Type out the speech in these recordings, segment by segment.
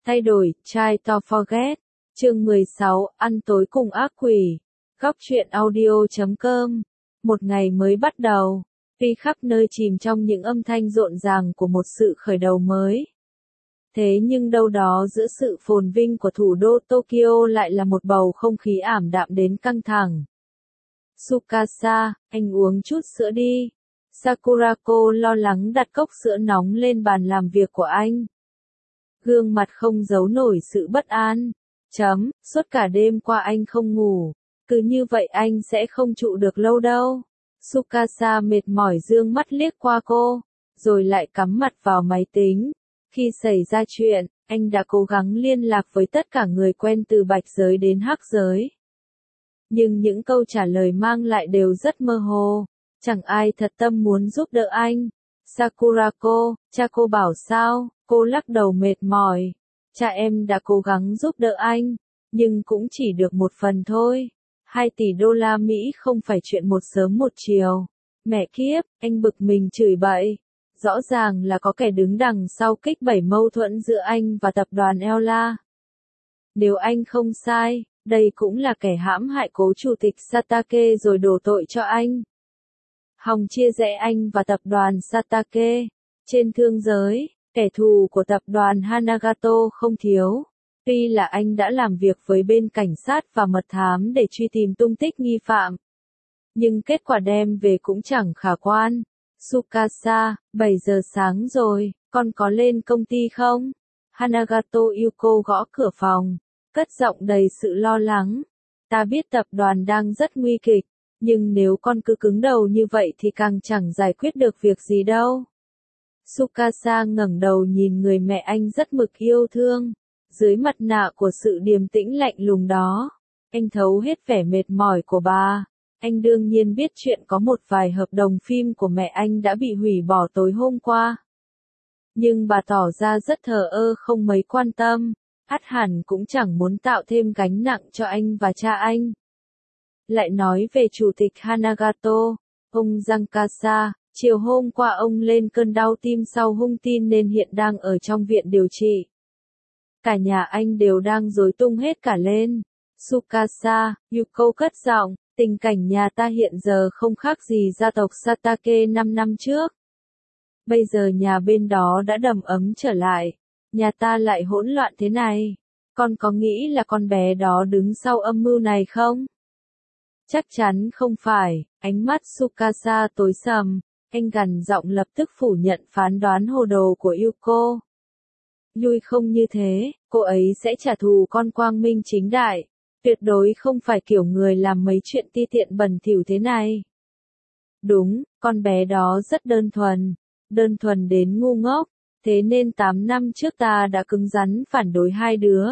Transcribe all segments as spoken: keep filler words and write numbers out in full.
Thay đổi, try to forget. Chương mười sáu, ăn tối cùng ác quỷ. Góc truyện audio chấm com. Một ngày mới bắt đầu. Tuy khắp nơi chìm trong những âm thanh rộn ràng của một sự khởi đầu mới. Thế nhưng đâu đó giữa sự phồn vinh của thủ đô Tokyo lại là một bầu không khí ảm đạm đến căng thẳng. Tsukasa, anh uống chút sữa đi. Sakurako lo lắng đặt cốc sữa nóng lên bàn làm việc của anh. Gương mặt không giấu nổi sự bất an. Chấm, suốt cả đêm qua anh không ngủ. Cứ như vậy anh sẽ không trụ được lâu đâu. Tsukasa mệt mỏi dương mắt liếc qua cô, rồi lại cắm mặt vào máy tính. Khi xảy ra chuyện, anh đã cố gắng liên lạc với tất cả người quen từ bạch giới đến hắc giới. Nhưng những câu trả lời mang lại đều rất mơ hồ. Chẳng ai thật tâm muốn giúp đỡ anh. Sakurako, cha cô bảo sao? Cô lắc đầu mệt mỏi. Cha em đã cố gắng giúp đỡ anh, nhưng cũng chỉ được một phần thôi. Hai tỷ đô la Mỹ không phải chuyện một sớm một chiều. Mẹ kiếp, anh bực mình chửi bậy. Rõ ràng là có kẻ đứng đằng sau kích bẩy mâu thuẫn giữa anh và tập đoàn Ella. Nếu anh không sai, đây cũng là kẻ hãm hại cố chủ tịch Satake rồi đổ tội cho anh. Hòng chia rẽ anh và tập đoàn Satake. Trên thương giới, kẻ thù của tập đoàn Hanagato không thiếu. Tuy là anh đã làm việc với bên cảnh sát và mật thám để truy tìm tung tích nghi phạm. Nhưng kết quả đem về cũng chẳng khả quan. Tsukasa, bảy giờ sáng rồi, con có lên công ty không? Hanagato Yuko gõ cửa phòng, cất giọng đầy sự lo lắng. Ta biết tập đoàn đang rất nguy kịch, nhưng nếu con cứ cứng đầu như vậy thì càng chẳng giải quyết được việc gì đâu. Tsukasa ngẩng đầu nhìn người mẹ anh rất mực yêu thương. Dưới mặt nạ của sự điềm tĩnh lạnh lùng đó, anh thấu hết vẻ mệt mỏi của bà. Anh đương nhiên biết chuyện có một vài hợp đồng phim của mẹ anh đã bị hủy bỏ tối hôm qua. Nhưng bà tỏ ra rất thờ ơ không mấy quan tâm, ắt hẳn cũng chẳng muốn tạo thêm gánh nặng cho anh và cha anh. Lại nói về chủ tịch Hanagato, ông Giankasa, chiều hôm qua ông lên cơn đau tim sau hung tin nên hiện đang ở trong viện điều trị. Cả nhà anh đều đang rối tung hết cả lên. Tsukasa, Yuko cất giọng, tình cảnh nhà ta hiện giờ không khác gì gia tộc Satake năm năm trước. Bây giờ nhà bên đó đã đầm ấm trở lại, nhà ta lại hỗn loạn thế này. Con có nghĩ là con bé đó đứng sau âm mưu này không? Chắc chắn không phải, ánh mắt Tsukasa tối sầm, anh gằn giọng lập tức phủ nhận phán đoán hồ đồ của Yuko. Yui không như thế, cô ấy sẽ trả thù con quang minh chính đại, tuyệt đối không phải kiểu người làm mấy chuyện ti tiện bẩn thỉu thế này. Đúng, con bé đó rất đơn thuần, đơn thuần đến ngu ngốc, thế nên tám năm trước ta đã cứng rắn phản đối hai đứa.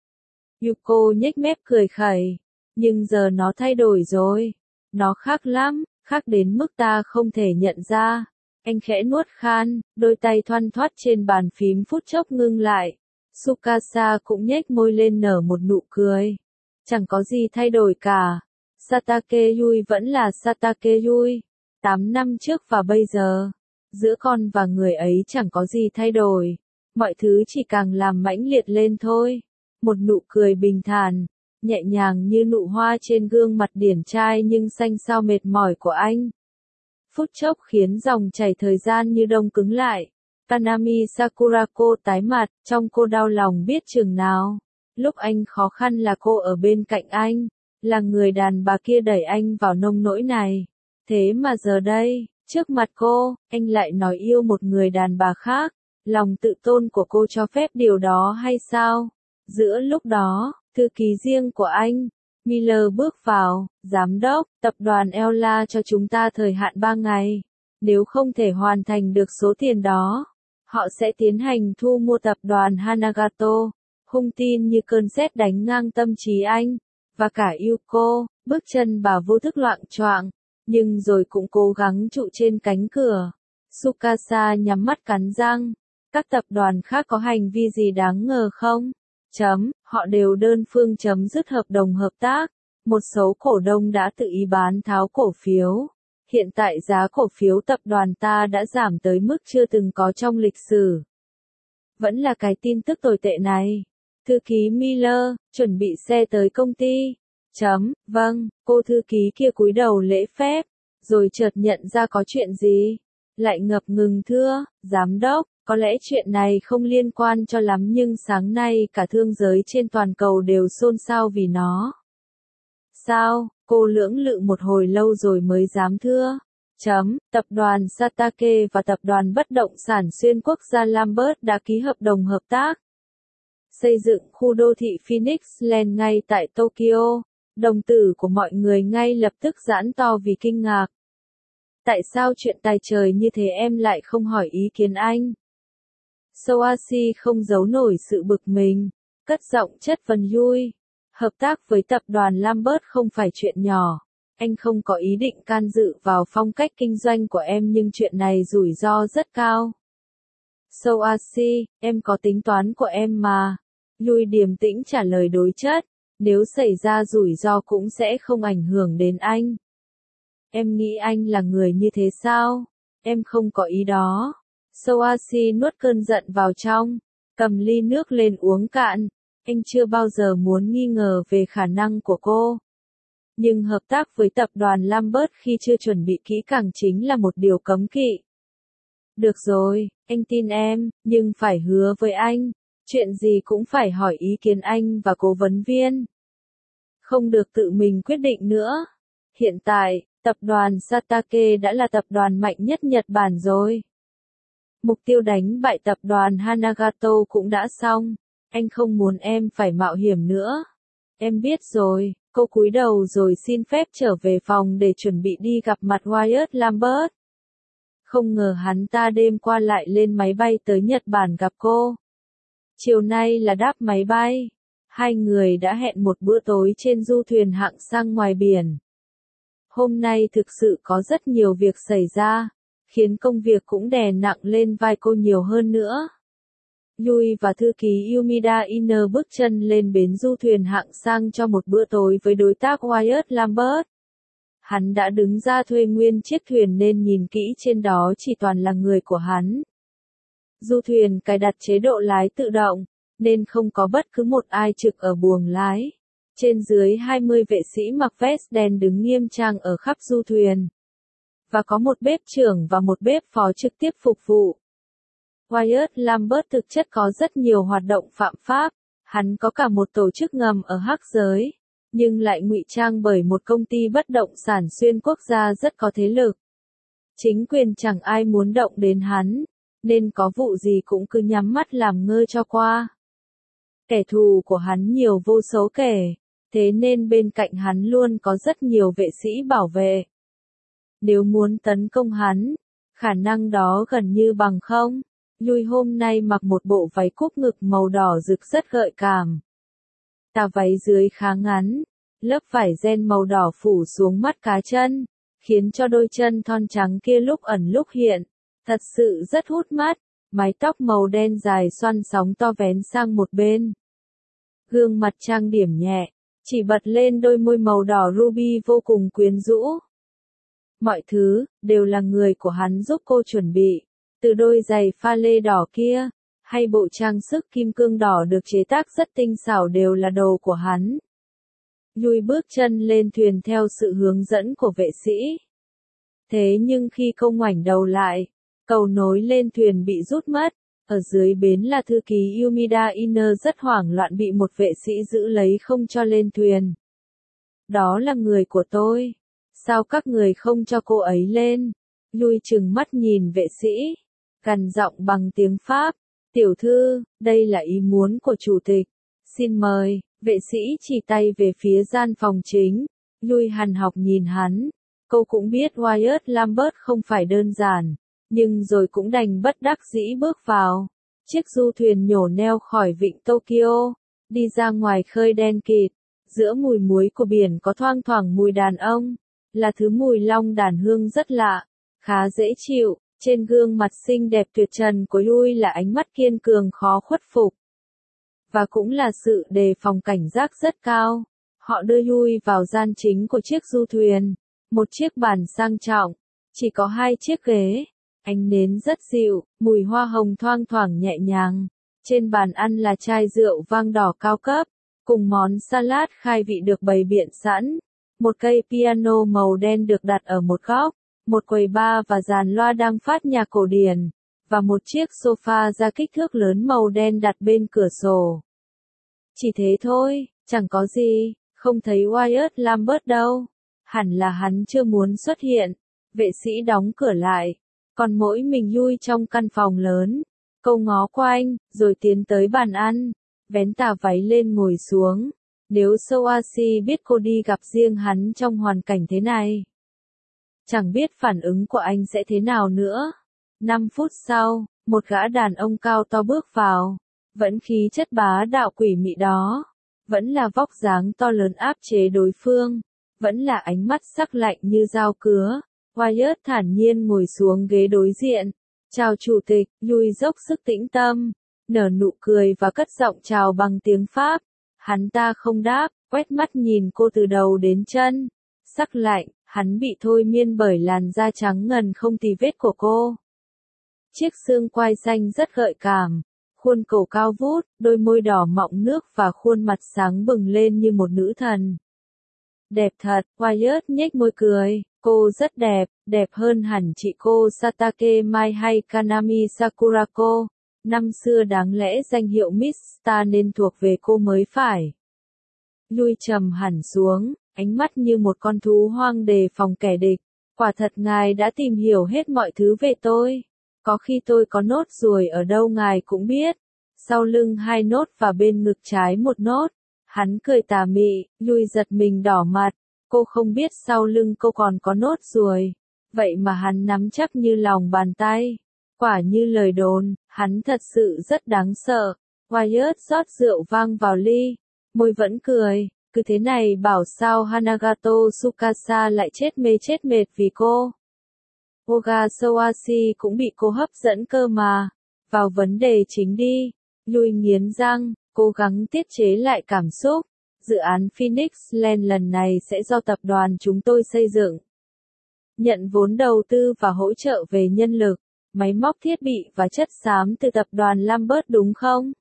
Yuko nhếch mép cười khẩy, nhưng giờ nó thay đổi rồi, nó khác lắm, khác đến mức ta không thể nhận ra. Anh khẽ nuốt khan, đôi tay thoăn thoắt trên bàn phím phút chốc ngưng lại. Tsukasa cũng nhếch môi lên nở một nụ cười. Chẳng có gì thay đổi cả. Satake Yui vẫn là Satake Yui. Tám năm trước và bây giờ, giữa con và người ấy chẳng có gì thay đổi. Mọi thứ chỉ càng làm mãnh liệt lên thôi. Một nụ cười bình thản, nhẹ nhàng như nụ hoa trên gương mặt điển trai nhưng xanh xao mệt mỏi của anh. Phút chốc khiến dòng chảy thời gian như đông cứng lại. Kanami Sakurako tái mặt, trong cô đau lòng biết chừng nào. Lúc anh khó khăn là cô ở bên cạnh anh, là người đàn bà kia đẩy anh vào nông nỗi này. Thế mà giờ đây, trước mặt cô, anh lại nói yêu một người đàn bà khác. Lòng tự tôn của cô cho phép điều đó hay sao? Giữa lúc đó, thư ký riêng của anh, Miller bước vào, giám đốc, tập đoàn Ella cho chúng ta thời hạn ba ngày. Nếu không thể hoàn thành được số tiền đó, họ sẽ tiến hành thu mua tập đoàn Hanagato. Hung tin như cơn sét đánh ngang tâm trí anh, và cả Yuko, bước chân bà vô thức loạng choạng, nhưng rồi cũng cố gắng trụ trên cánh cửa. Tsukasa nhắm mắt cắn răng, các tập đoàn khác có hành vi gì đáng ngờ không? Chấm, họ đều đơn phương chấm dứt hợp đồng hợp tác. Một số cổ đông đã tự ý bán tháo cổ phiếu. Hiện tại giá cổ phiếu tập đoàn ta đã giảm tới mức chưa từng có trong lịch sử. Vẫn là cái tin tức tồi tệ này. Thư ký Miller, chuẩn bị xe tới công ty. Chấm, vâng, cô thư ký kia cúi đầu lễ phép, rồi chợt nhận ra có chuyện gì. Lại ngập ngừng thưa, giám đốc, có lẽ chuyện này không liên quan cho lắm nhưng sáng nay cả thương giới trên toàn cầu đều xôn xao vì nó. Sao, cô lưỡng lự một hồi lâu rồi mới dám thưa. Chấm, tập đoàn Satake và tập đoàn bất động sản xuyên quốc gia Lambert đã ký hợp đồng hợp tác. Xây dựng khu đô thị Phoenix Land ngay tại Tokyo. Đồng tử của mọi người ngay lập tức giãn to vì kinh ngạc. Tại sao chuyện tài trời như thế em lại không hỏi ý kiến anh? Soashi không giấu nổi sự bực mình, cất giọng chất vấn Yui. Hợp tác với tập đoàn Lambert không phải chuyện nhỏ. Anh không có ý định can dự vào phong cách kinh doanh của em nhưng chuyện này rủi ro rất cao. Soashi, em có tính toán của em mà. Yui điềm tĩnh trả lời đối chất. Nếu xảy ra rủi ro cũng sẽ không ảnh hưởng đến anh. Em nghĩ anh là người như thế sao? Em không có ý đó. Soashi nuốt cơn giận vào trong, cầm ly nước lên uống cạn. Anh chưa bao giờ muốn nghi ngờ về khả năng của cô. Nhưng hợp tác với tập đoàn Lambert khi chưa chuẩn bị kỹ càng chính là một điều cấm kỵ. Được rồi, anh tin em, nhưng phải hứa với anh. Chuyện gì cũng phải hỏi ý kiến anh và cố vấn viên. Không được tự mình quyết định nữa. Hiện tại, tập đoàn Satake đã là tập đoàn mạnh nhất Nhật Bản rồi. Mục tiêu đánh bại tập đoàn Hanagato cũng đã xong. Anh không muốn em phải mạo hiểm nữa. Em biết rồi, cô cúi đầu rồi xin phép trở về phòng để chuẩn bị đi gặp mặt Wyatt Lambert. Không ngờ hắn ta đêm qua lại lên máy bay tới Nhật Bản gặp cô. Chiều nay là đáp máy bay. Hai người đã hẹn một bữa tối trên du thuyền hạng sang ngoài biển. Hôm nay thực sự có rất nhiều việc xảy ra, khiến công việc cũng đè nặng lên vai cô nhiều hơn nữa. Yui và thư ký Umida Iner bước chân lên bến du thuyền hạng sang cho một bữa tối với đối tác Wyatt Lambert. Hắn đã đứng ra thuê nguyên chiếc thuyền nên nhìn kỹ trên đó chỉ toàn là người của hắn. Du thuyền cài đặt chế độ lái tự động, nên không có bất cứ một ai trực ở buồng lái. Trên dưới hai mươi vệ sĩ mặc vest đen đứng nghiêm trang ở khắp du thuyền. Và có một bếp trưởng và một bếp phó trực tiếp phục vụ. Wyatt Lambert thực chất có rất nhiều hoạt động phạm pháp. Hắn có cả một tổ chức ngầm ở hắc giới, nhưng lại ngụy trang bởi một công ty bất động sản xuyên quốc gia rất có thế lực. Chính quyền chẳng ai muốn động đến hắn, nên có vụ gì cũng cứ nhắm mắt làm ngơ cho qua. Kẻ thù của hắn nhiều vô số kể, thế nên bên cạnh hắn luôn có rất nhiều vệ sĩ bảo vệ. Nếu muốn tấn công hắn, khả năng đó gần như bằng không. Yui hôm nay mặc một bộ váy cúp ngực màu đỏ rực rất gợi cảm. Tà váy dưới khá ngắn, lớp vải ren màu đỏ phủ xuống mắt cá chân, khiến cho đôi chân thon trắng kia lúc ẩn lúc hiện, thật sự rất hút mắt. Mái tóc màu đen dài xoăn sóng to vén sang một bên. Gương mặt trang điểm nhẹ, chỉ bật lên đôi môi màu đỏ ruby vô cùng quyến rũ. Mọi thứ, đều là người của hắn giúp cô chuẩn bị. Từ đôi giày pha lê đỏ kia, hay bộ trang sức kim cương đỏ được chế tác rất tinh xảo đều là đồ của hắn. Yui bước chân lên thuyền theo sự hướng dẫn của vệ sĩ. Thế nhưng khi cô ngoảnh đầu lại, cầu nối lên thuyền bị rút mất. Ở dưới bến là thư ký Umida Iner rất hoảng loạn bị một vệ sĩ giữ lấy không cho lên thuyền. Đó là người của tôi. Sao các người không cho cô ấy lên? Yui trừng mắt nhìn vệ sĩ, gằn giọng bằng tiếng Pháp. Tiểu thư, đây là ý muốn của chủ tịch. Xin mời, vệ sĩ chỉ tay về phía gian phòng chính. Yui hằn học nhìn hắn. Cô cũng biết Wyatt Lambert không phải đơn giản. Nhưng rồi cũng đành bất đắc dĩ bước vào. Chiếc du thuyền nhổ neo khỏi vịnh Tokyo, đi ra ngoài khơi đen kịt. Giữa mùi muối của biển có thoang thoảng mùi đàn ông, là thứ mùi long đàn hương rất lạ, khá dễ chịu. Trên gương mặt xinh đẹp tuyệt trần của Yui là ánh mắt kiên cường khó khuất phục. Và cũng là sự đề phòng cảnh giác rất cao. Họ đưa Yui vào gian chính của chiếc du thuyền. Một chiếc bàn sang trọng, chỉ có hai chiếc ghế. Ánh nến rất dịu, mùi hoa hồng thoang thoảng nhẹ nhàng. Trên bàn ăn là chai rượu vang đỏ cao cấp, cùng món salad khai vị được bày biện sẵn. Một cây piano màu đen được đặt ở một góc, một quầy bar và dàn loa đang phát nhạc cổ điển, và một chiếc sofa da kích thước lớn màu đen đặt bên cửa sổ. Chỉ thế thôi, chẳng có gì, không thấy Wyatt Lambert đâu. Hẳn là hắn chưa muốn xuất hiện. Vệ sĩ đóng cửa lại, còn mỗi mình Yui trong căn phòng lớn. Cô ngó quanh, rồi tiến tới bàn ăn, vén tà váy lên ngồi xuống. Nếu Soashi biết cô đi gặp riêng hắn trong hoàn cảnh thế này, chẳng biết phản ứng của anh sẽ thế nào nữa. Năm phút sau, một gã đàn ông cao to bước vào, vẫn khí chất bá đạo quỷ mị đó, vẫn là vóc dáng to lớn áp chế đối phương, vẫn là ánh mắt sắc lạnh như dao cứa. Wyatt thản nhiên ngồi xuống ghế đối diện. Chào chủ tịch, Yui dốc sức tĩnh tâm, nở nụ cười và cất giọng chào bằng tiếng Pháp. Hắn ta không đáp, quét mắt nhìn cô từ đầu đến chân. Sắc lạnh, hắn bị thôi miên bởi làn da trắng ngần không tì vết của cô. Chiếc xương quai xanh rất gợi cảm, khuôn cổ cao vút, đôi môi đỏ mọng nước và khuôn mặt sáng bừng lên như một nữ thần. Đẹp thật, Wyatt nhếch môi cười, cô rất đẹp, đẹp hơn hẳn chị cô Satake Mai hay Kanami Sakurako. Năm xưa đáng lẽ danh hiệu Miss Star nên thuộc về cô mới phải. Yui trầm hẳn xuống, ánh mắt như một con thú hoang đề phòng kẻ địch. Quả thật ngài đã tìm hiểu hết mọi thứ về tôi. Có khi tôi có nốt ruồi ở đâu ngài cũng biết. Sau lưng hai nốt và bên ngực trái một nốt. Hắn cười tà mị, Yui giật mình đỏ mặt. Cô không biết sau lưng cô còn có nốt ruồi. Vậy mà hắn nắm chắc như lòng bàn tay. Quả như lời đồn, hắn thật sự rất đáng sợ. Wyatt rót rượu vang vào ly. Môi vẫn cười. Cứ thế này bảo sao Hanagato Tsukasa lại chết mê chết mệt vì cô. Oga Soashi cũng bị cô hấp dẫn cơ mà. Vào vấn đề chính đi. Yui nghiến răng, cố gắng tiết chế lại cảm xúc. Dự án Phoenix Land lần này sẽ do tập đoàn chúng tôi xây dựng. Nhận vốn đầu tư và hỗ trợ về nhân lực, máy móc thiết bị và chất xám từ tập đoàn Lambert đúng không?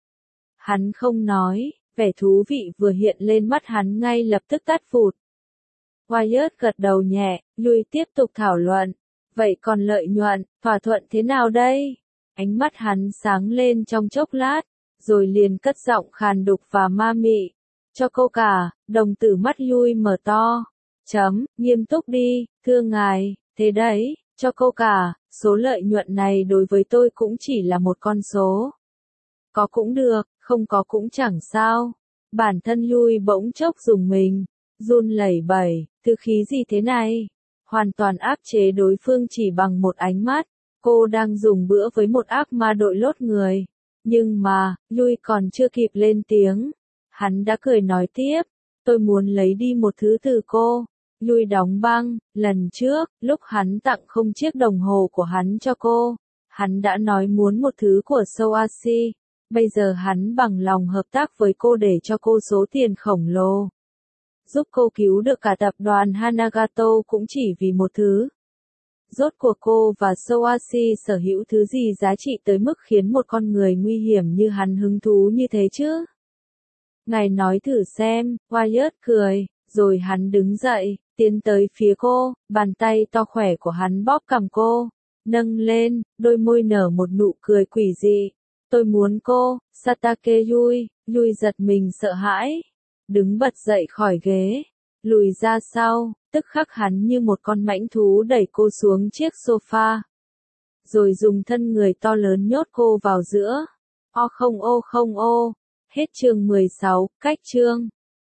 Hắn không nói, vẻ thú vị vừa hiện lên mắt hắn ngay lập tức tắt phụt. Wyatt gật đầu nhẹ, Yui tiếp tục thảo luận. Vậy còn lợi nhuận, thỏa thuận thế nào đây? Ánh mắt hắn sáng lên trong chốc lát, rồi liền cất giọng khàn đục và ma mị. Cho cô cả, đồng tử mắt Yui mở to. Chấm, nghiêm túc đi, thưa ngài, thế đấy, cho cô cả, số lợi nhuận này đối với tôi cũng chỉ là một con số. Có cũng được, không có cũng chẳng sao. Bản thân Yui bỗng chốc dùng mình, run lẩy bẩy, thứ khí gì thế này? Hoàn toàn áp chế đối phương chỉ bằng một ánh mắt. Cô đang dùng bữa với một ác ma đội lốt người. Nhưng mà, Yui còn chưa kịp lên tiếng. Hắn đã cười nói tiếp, tôi muốn lấy đi một thứ từ cô. Yui đóng băng, lần trước, lúc hắn tặng không chiếc đồng hồ của hắn cho cô, hắn đã nói muốn một thứ của Soashi. Bây giờ hắn bằng lòng hợp tác với cô để cho cô số tiền khổng lồ. Giúp cô cứu được cả tập đoàn Hanagato cũng chỉ vì một thứ. Rốt cuộc cô và Soashi sở hữu thứ gì giá trị tới mức khiến một con người nguy hiểm như hắn hứng thú như thế chứ? Ngài nói thử xem, Wyatt cười, rồi hắn đứng dậy, tiến tới phía cô, bàn tay to khỏe của hắn bóp cằm cô, nâng lên, đôi môi nở một nụ cười quỷ dị. Tôi muốn cô, Satake Yui, Yui giật mình sợ hãi, đứng bật dậy khỏi ghế, lùi ra sau, tức khắc hắn như một con mãnh thú đẩy cô xuống chiếc sofa, rồi dùng thân người to lớn nhốt cô vào giữa. O không ô không ô, hết chương mười sáu, cách chương.